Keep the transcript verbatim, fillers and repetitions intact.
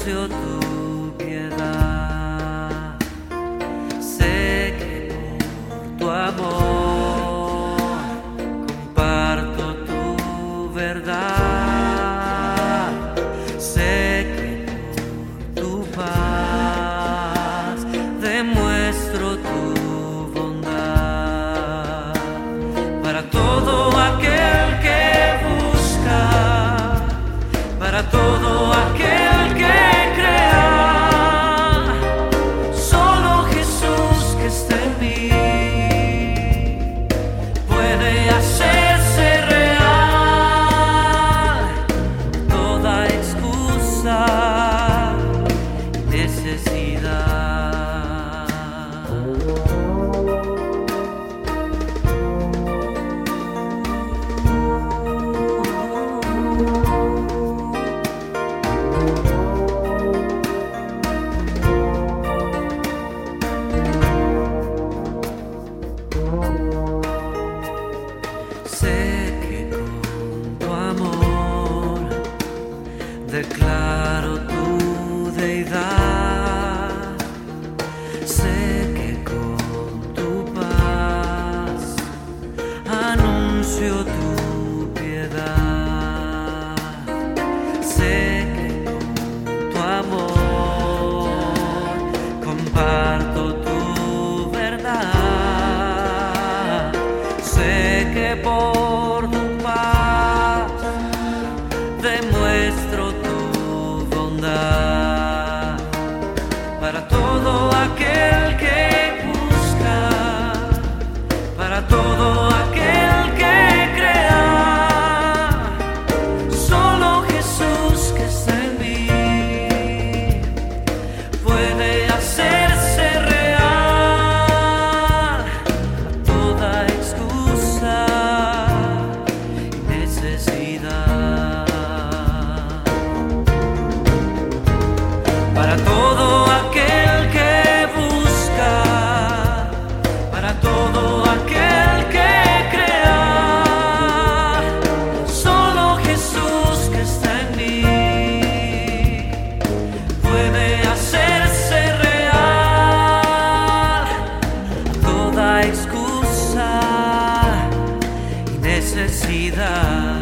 anuncio tu piedad. Sé que por tu amor comparto tu verdad. Sé que por tu paz demuestro tu bondad. Para todo aquel que busca, para todo aquel que crea, solo Jesús que está en mí puede hacerse real toda excusa y necesidad. Sé que con tu amor declaro tu deidad. Sé que con tu paz anuncio tu piedad. Sé que con tu amor comparto tu verdad. Sé que por tu paz demuestro tu bondad. Para todo aquel que busca, para todo aquel que crea, solo Jesús que está en mí puede hacerse real toda excusa y necesidad. Para todo aquel que busca, para todo aquel que crea, solo Jesús que está en mí puede hacerse real toda excusa y necesidad.